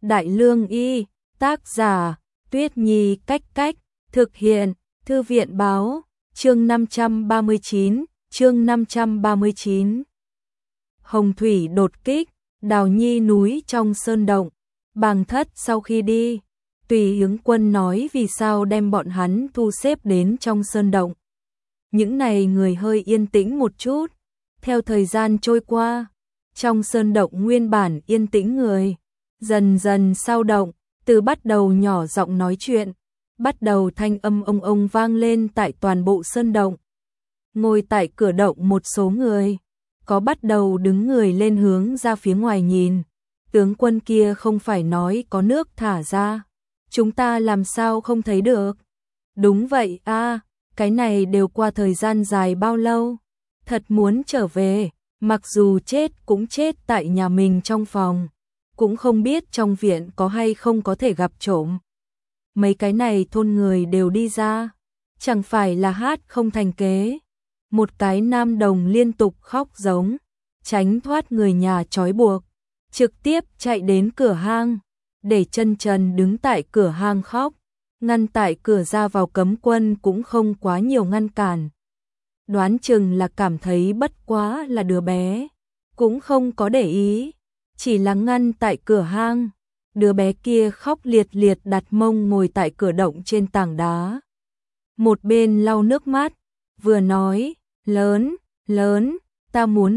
Đại Lương Y, tác giả, Tuyết Nhi Cách Cách, thực hiện, Thư viện Báo, chương 539. Hồng Thủy đột kích, Đào Nhi núi trong sơn động. Bàng Thất sau khi đi, Tùy Ứng Quân nói vì sao đem bọn hắn thu xếp đến trong sơn động. Những này người hơi yên tĩnh một chút. Theo thời gian trôi qua, trong sơn động nguyên bản yên tĩnh người, dần dần sao động, từ bắt đầu nhỏ giọng nói chuyện, bắt đầu thanh âm ông vang lên tại toàn bộ sơn động. Ngồi tại cửa động một số người, có bắt đầu đứng người lên hướng ra phía ngoài nhìn. Tướng quân kia không phải nói có nước thả ra, chúng ta làm sao không thấy được? Đúng vậy a, cái này đều qua thời gian dài bao lâu, thật muốn trở về, mặc dù chết cũng chết tại nhà mình trong phòng, cũng không biết trong viện có hay không có thể gặp trộm. Mấy cái này thôn người đều đi ra, chẳng phải là hát không thành kế. Một cái nam đồng liên tục khóc giống, tránh thoát người nhà trói buộc, trực tiếp chạy đến cửa hang, để chân trần đứng tại cửa hang khóc, ngăn tại cửa ra vào cấm quân cũng không quá nhiều ngăn cản. Đoán chừng là cảm thấy bất quá là đứa bé, cũng không có để ý, chỉ là ngăn tại cửa hang. Đứa bé kia khóc liệt liệt đặt mông ngồi tại cửa động trên tảng đá. Một bên lau nước mắt, vừa nói, lớn, ta muốn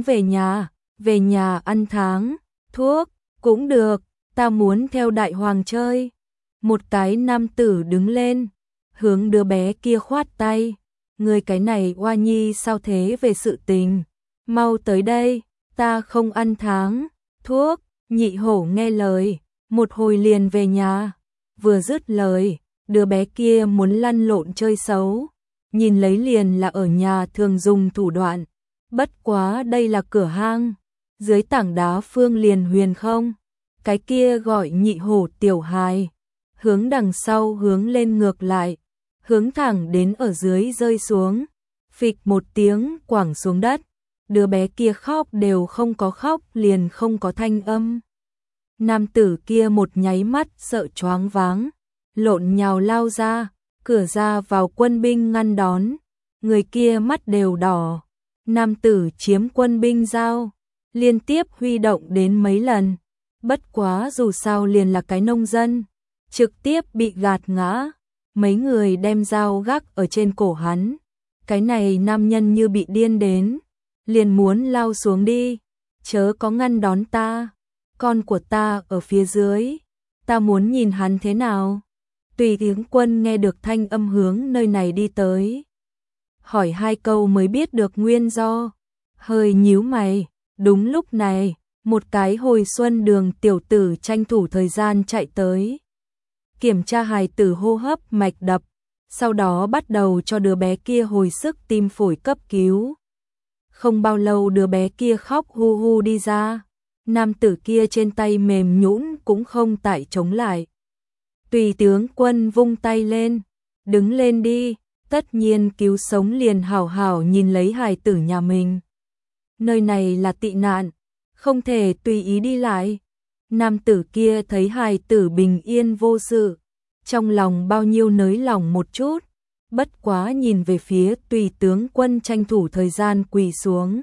về nhà ăn tháng, thuốc, cũng được, ta muốn theo đại hoàng chơi. Một cái nam tử đứng lên, hướng đứa bé kia khoát tay, người cái này oa nhi sao thế về sự tình, mau tới đây, ta không ăn tháng, thuốc. Nhị hổ nghe lời, một hồi liền về nhà. Vừa dứt lời, đứa bé kia muốn lăn lộn chơi xấu, nhìn lấy liền là ở nhà thường dùng thủ đoạn. Bất quá đây là cửa hang, dưới tảng đá phương liền huyền không. Cái kia gọi nhị hổ tiểu hài, hướng đằng sau hướng lên ngược lại, hướng thẳng đến ở dưới rơi xuống, phịch một tiếng quẳng xuống đất. Đứa bé kia khóc đều không có khóc, liền không có thanh âm. Nam tử kia một nháy mắt sợ choáng váng, lộn nhào lao ra, cửa ra vào quân binh ngăn đón. Người kia mắt đều đỏ. Nam tử chiếm quân binh dao, liên tiếp huy động đến mấy lần. Bất quá dù sao liền là cái nông dân, trực tiếp bị gạt ngã. Mấy người đem dao gác ở trên cổ hắn. Cái này nam nhân như bị điên đến, liền muốn lao xuống đi. Chớ có ngăn đón ta, con của ta ở phía dưới, ta muốn nhìn hắn thế nào. Tùy Ứng Quân nghe được thanh âm hướng nơi này đi tới, hỏi hai câu mới biết được nguyên do, hơi nhíu mày. Đúng lúc này, một cái hồi xuân đường tiểu tử tranh thủ thời gian chạy tới, kiểm tra hài tử hô hấp mạch đập, sau đó bắt đầu cho đứa bé kia hồi sức tim phổi cấp cứu. Không bao lâu đứa bé kia khóc hu hu đi ra, nam tử kia trên tay mềm nhũn cũng không tại chống lại. Tùy Tướng Quân vung tay lên, đứng lên đi, tất nhiên cứu sống liền hảo hảo nhìn lấy hài tử nhà mình. Nơi này là tị nạn, không thể tùy ý đi lại. Nam tử kia thấy hài tử bình yên vô sự, trong lòng bao nhiêu nới lòng một chút, bất quá nhìn về phía Tùy Tướng Quân tranh thủ thời gian quỳ xuống.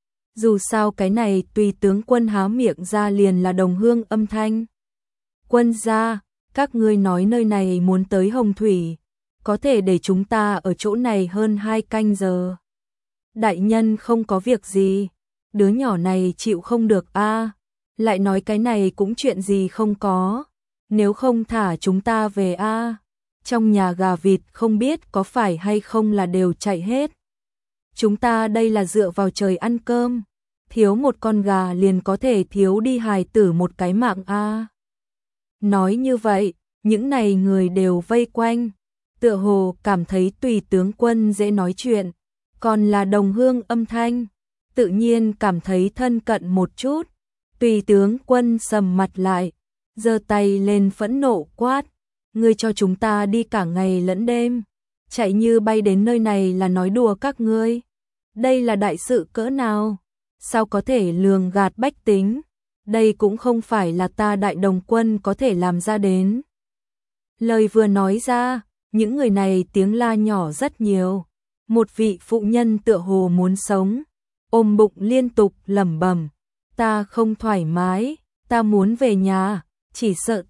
Dù sao cái này Tùy Tướng Quân há miệng ra liền là đồng hương âm thanh. Quân gia, các ngươi nói nơi này muốn tới Hồng Thủy, có thể để chúng ta ở chỗ này hơn 2 canh giờ. Đại nhân không có việc gì, đứa nhỏ này chịu không được a, lại nói cái này cũng chuyện gì không có, nếu không thả chúng ta về a. Trong nhà gà vịt không biết có phải hay không là đều chạy hết. Chúng ta đây là dựa vào trời ăn cơm, thiếu một con gà liền có thể thiếu đi hài tử một cái mạng a. Nói như vậy, những này người đều vây quanh, tựa hồ cảm thấy Tùy Tướng Quân dễ nói chuyện, còn là đồng hương âm thanh, tự nhiên cảm thấy thân cận một chút. Tùy Tướng Quân sầm mặt lại, giơ tay lên phẫn nộ quát, ngươi cho chúng ta đi cả ngày lẫn đêm, chạy như bay đến nơi này là nói đùa các ngươi. Đây là đại sự cỡ nào, sao có thể lường gạt bách tính. đây cũng không phải là ta Đại Đồng Quân có thể làm ra đến. Lời vừa nói ra, những người này tiếng la nhỏ rất nhiều. Một vị phụ nhân tựa hồ muốn sống, ôm bụng liên tục lẩm bẩm, ta không thoải mái, ta muốn về nhà, chỉ sợ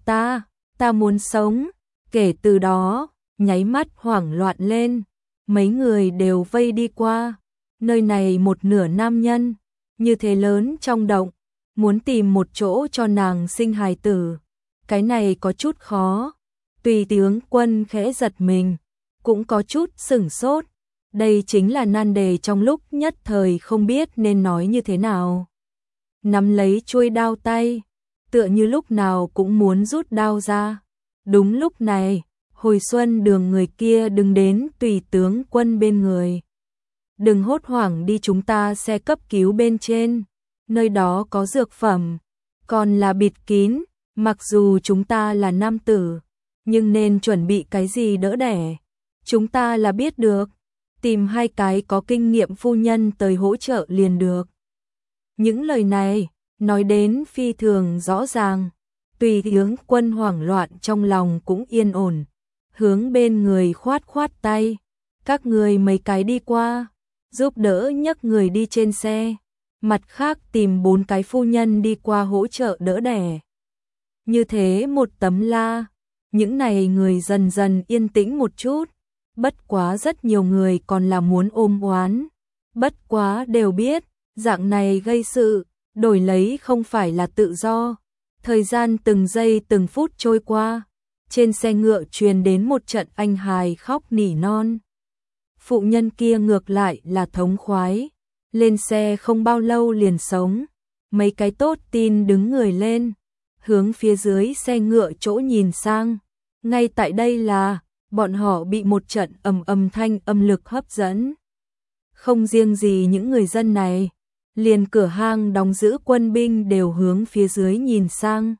ta muốn sống. Kể từ đó, nháy mắt hoảng loạn lên, mấy người đều vây đi qua. Nơi này một nửa nam nhân, như thế lớn trong động, muốn tìm một chỗ cho nàng sinh hài tử. Cái này có chút khó. Tùy tướng quân khẽ giật mình, cũng có chút sửng sốt. Đây chính là nan đề trong lúc nhất thời không biết nên nói như thế nào. Nắm lấy chuôi đao tay, tựa như lúc nào cũng muốn rút đao ra. Đúng lúc này, Hồi Xuân Đường người kia đứng đến Tùy tướng quân bên người. Đừng hốt hoảng đi, chúng ta xe cấp cứu bên trên, nơi đó có dược phẩm, còn là bịt kín, mặc dù chúng ta là nam tử, nhưng nên chuẩn bị cái gì đỡ đẻ. Chúng ta là biết được, tìm 2 cái có kinh nghiệm phu nhân tới hỗ trợ liền được. Những lời này, nói đến phi thường rõ ràng, Tùy tướng quân hoảng loạn trong lòng cũng yên ổn, hướng bên người khoát khoát tay, các người mấy cái đi qua, giúp đỡ nhấc người đi trên xe, mặt khác tìm 4 cái phu nhân đi qua hỗ trợ đỡ đẻ. Như thế một tấm la, những này người dần dần yên tĩnh một chút, bất quá rất nhiều người còn là muốn ôm oán, bất quá đều biết, dạng này gây sự, đổi lấy không phải là tự do. Thời gian từng giây từng phút trôi qua, trên xe ngựa truyền đến một trận anh hài khóc nỉ non. Phụ nhân kia ngược lại là thống khoái, lên xe không bao lâu liền sống. Mấy cái tốt tin đứng người lên, hướng phía dưới xe ngựa chỗ nhìn sang. Ngay tại đây là, bọn họ bị một trận ầm thanh âm lực hấp dẫn. Không riêng gì những người dân này, liền cửa hang đóng giữ quân binh đều hướng phía dưới nhìn sang.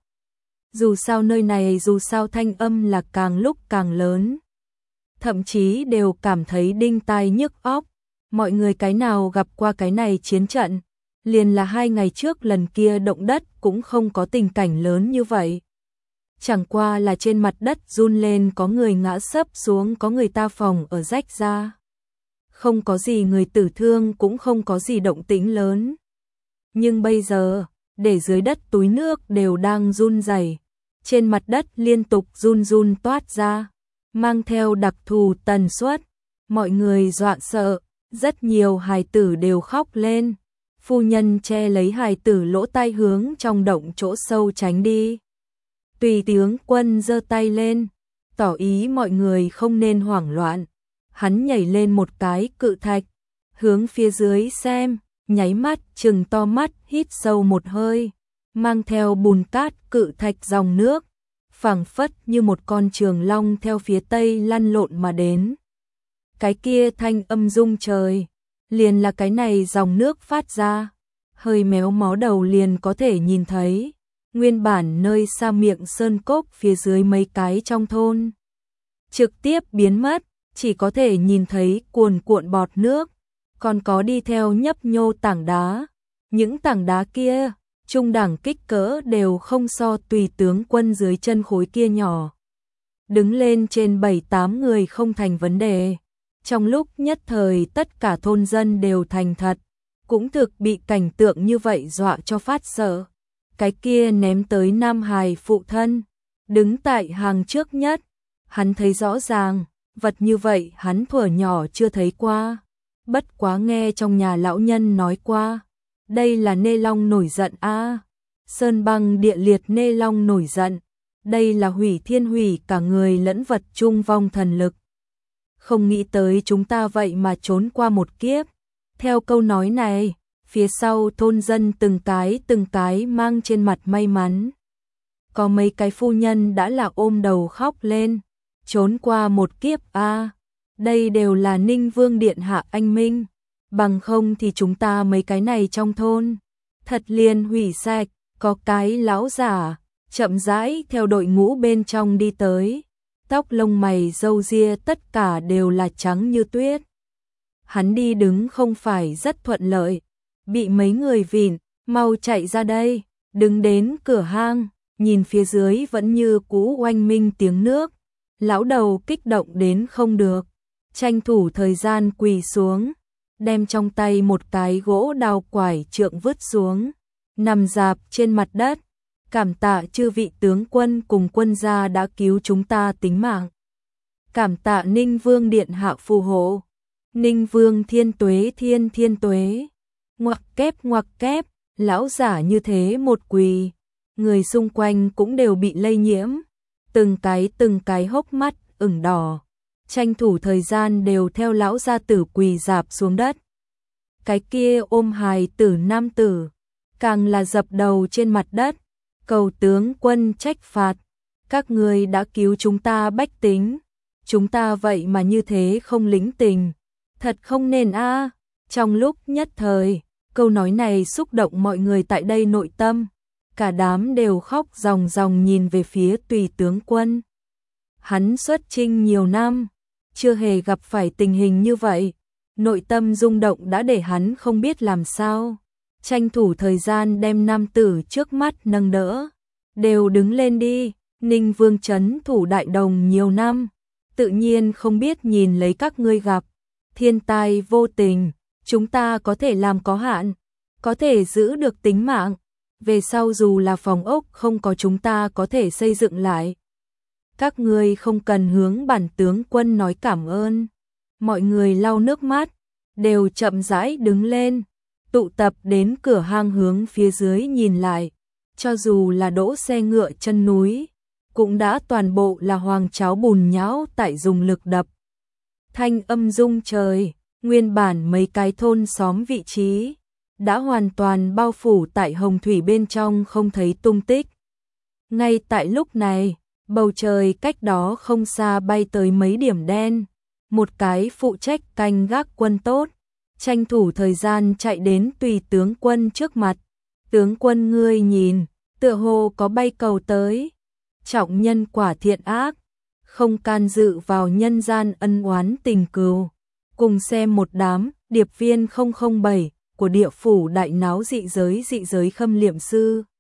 Dù sao nơi này dù sao thanh âm là càng lúc càng lớn. Thậm chí đều cảm thấy đinh tai nhức óc. Mọi người cái nào gặp qua cái này chiến trận, liền là 2 ngày trước lần kia động đất cũng không có tình cảnh lớn như vậy. Chẳng qua là trên mặt đất run lên, có người ngã sấp xuống, có người ta phòng ở rách ra. Không có gì người tử thương, cũng không có gì động tĩnh lớn. Nhưng bây giờ, để dưới đất túi nước đều đang run rẩy, trên mặt đất liên tục run toát ra, mang theo đặc thù tần suất, mọi người dọa sợ, rất nhiều hài tử đều khóc lên. Phu nhân che lấy hài tử lỗ tai hướng trong động chỗ sâu tránh đi. Tùy tướng quân giơ tay lên, tỏ ý mọi người không nên hoảng loạn. Hắn nhảy lên một cái cự thạch, hướng phía dưới xem, nháy mắt trừng to mắt hít sâu một hơi, mang theo bùn cát cự thạch dòng nước, phảng phất như một con trường long theo phía tây lăn lộn mà đến. Cái kia thanh âm rung trời, liền là cái này dòng nước phát ra, hơi méo mó đầu liền có thể nhìn thấy. Nguyên bản nơi xa miệng sơn cốc phía dưới mấy cái trong thôn, trực tiếp biến mất, chỉ có thể nhìn thấy cuồn cuộn bọt nước, còn có đi theo nhấp nhô tảng đá. Những tảng đá kia, trung đẳng kích cỡ đều không so Tùy tướng quân dưới chân khối kia nhỏ. Đứng lên trên 7-8 người không thành vấn đề. Trong lúc nhất thời tất cả thôn dân đều thành thật, cũng thực bị cảnh tượng như vậy dọa cho phát sợ. Cái kia ném tới nam hài phụ thân, đứng tại hàng trước nhất, hắn thấy rõ ràng, vật như vậy hắn thuở nhỏ chưa thấy qua, bất quá nghe trong nhà lão nhân nói qua, đây là nê long nổi giận a, sơn băng địa liệt nê long nổi giận, đây là hủy thiên hủy cả người lẫn vật chung vong thần lực. Không nghĩ tới chúng ta vậy mà trốn qua một kiếp. Theo câu nói này, phía sau thôn dân từng cái mang trên mặt may mắn. Có mấy cái phu nhân đã là ôm đầu khóc lên, trốn qua một kiếp a, đây đều là Ninh Vương điện hạ anh minh, bằng không thì chúng ta mấy cái này trong thôn thật liền hủy sạch. Có cái lão giả chậm rãi theo đội ngũ bên trong đi tới, tóc lông mày râu ria tất cả đều là trắng như tuyết. Hắn đi đứng không phải rất thuận lợi, bị mấy người vịn, mau chạy ra đây, Đứng đến cửa hang, nhìn phía dưới vẫn như cũ oanh minh tiếng nước, lão đầu kích động đến không được, tranh thủ thời gian quỳ xuống, đem trong tay một cái gỗ đào quải trượng vứt xuống, nằm rạp trên mặt đất, cảm tạ chư vị tướng quân cùng quân gia đã cứu chúng ta tính mạng. Cảm tạ Ninh Vương điện hạ phù hộ. Ninh Vương thiên tuế. Ngoặc kép, lão giả như thế một quỳ, người xung quanh cũng đều bị lây nhiễm, từng cái hốc mắt ửng đỏ, tranh thủ thời gian đều theo lão gia tử quỳ rạp xuống đất. Cái kia ôm hài tử nam tử, càng là dập đầu trên mặt đất, cầu tướng quân trách phạt, các người đã cứu chúng ta bách tính, chúng ta vậy mà như thế không lĩnh tình, thật không nên a. Trong lúc nhất thời, câu nói này xúc động mọi người tại đây nội tâm, cả đám đều khóc ròng ròng nhìn về phía Tùy tướng quân. Hắn xuất chinh nhiều năm, chưa hề gặp phải tình hình như vậy, nội tâm rung động đã để hắn không biết làm sao, tranh thủ thời gian đem nam tử trước mắt nâng đỡ, đều đứng lên đi. Ninh Vương trấn thủ Đại Đồng nhiều năm, tự nhiên không biết nhìn lấy các ngươi gặp thiên tai vô tình, chúng ta có thể làm có hạn, có thể giữ được tính mạng, về sau dù là phòng ốc không có chúng ta có thể xây dựng lại. Các ngươi không cần hướng bản tướng quân nói cảm ơn. Mọi người lau nước mắt, đều chậm rãi đứng lên, tụ tập đến cửa hang hướng phía dưới nhìn lại, cho dù là đỗ xe ngựa chân núi, cũng đã toàn bộ là hoàng cháo bùn nhão tại dùng lực đập. Thanh âm rung trời, nguyên bản mấy cái thôn xóm vị trí, đã hoàn toàn bao phủ tại hồng thủy bên trong không thấy tung tích. Ngay tại lúc này, bầu trời cách đó không xa bay tới mấy điểm đen, một cái phụ trách canh gác quân tốt, tranh thủ thời gian chạy đến Tùy tướng quân trước mặt. Tướng quân ngươi nhìn, tựa hồ có bay cầu tới, trọng nhân quả thiện ác, không can dự vào nhân gian ân oán tình cừu, cùng xem một đám điệp viên 007 của địa phủ đại náo dị giới khâm liệm sư.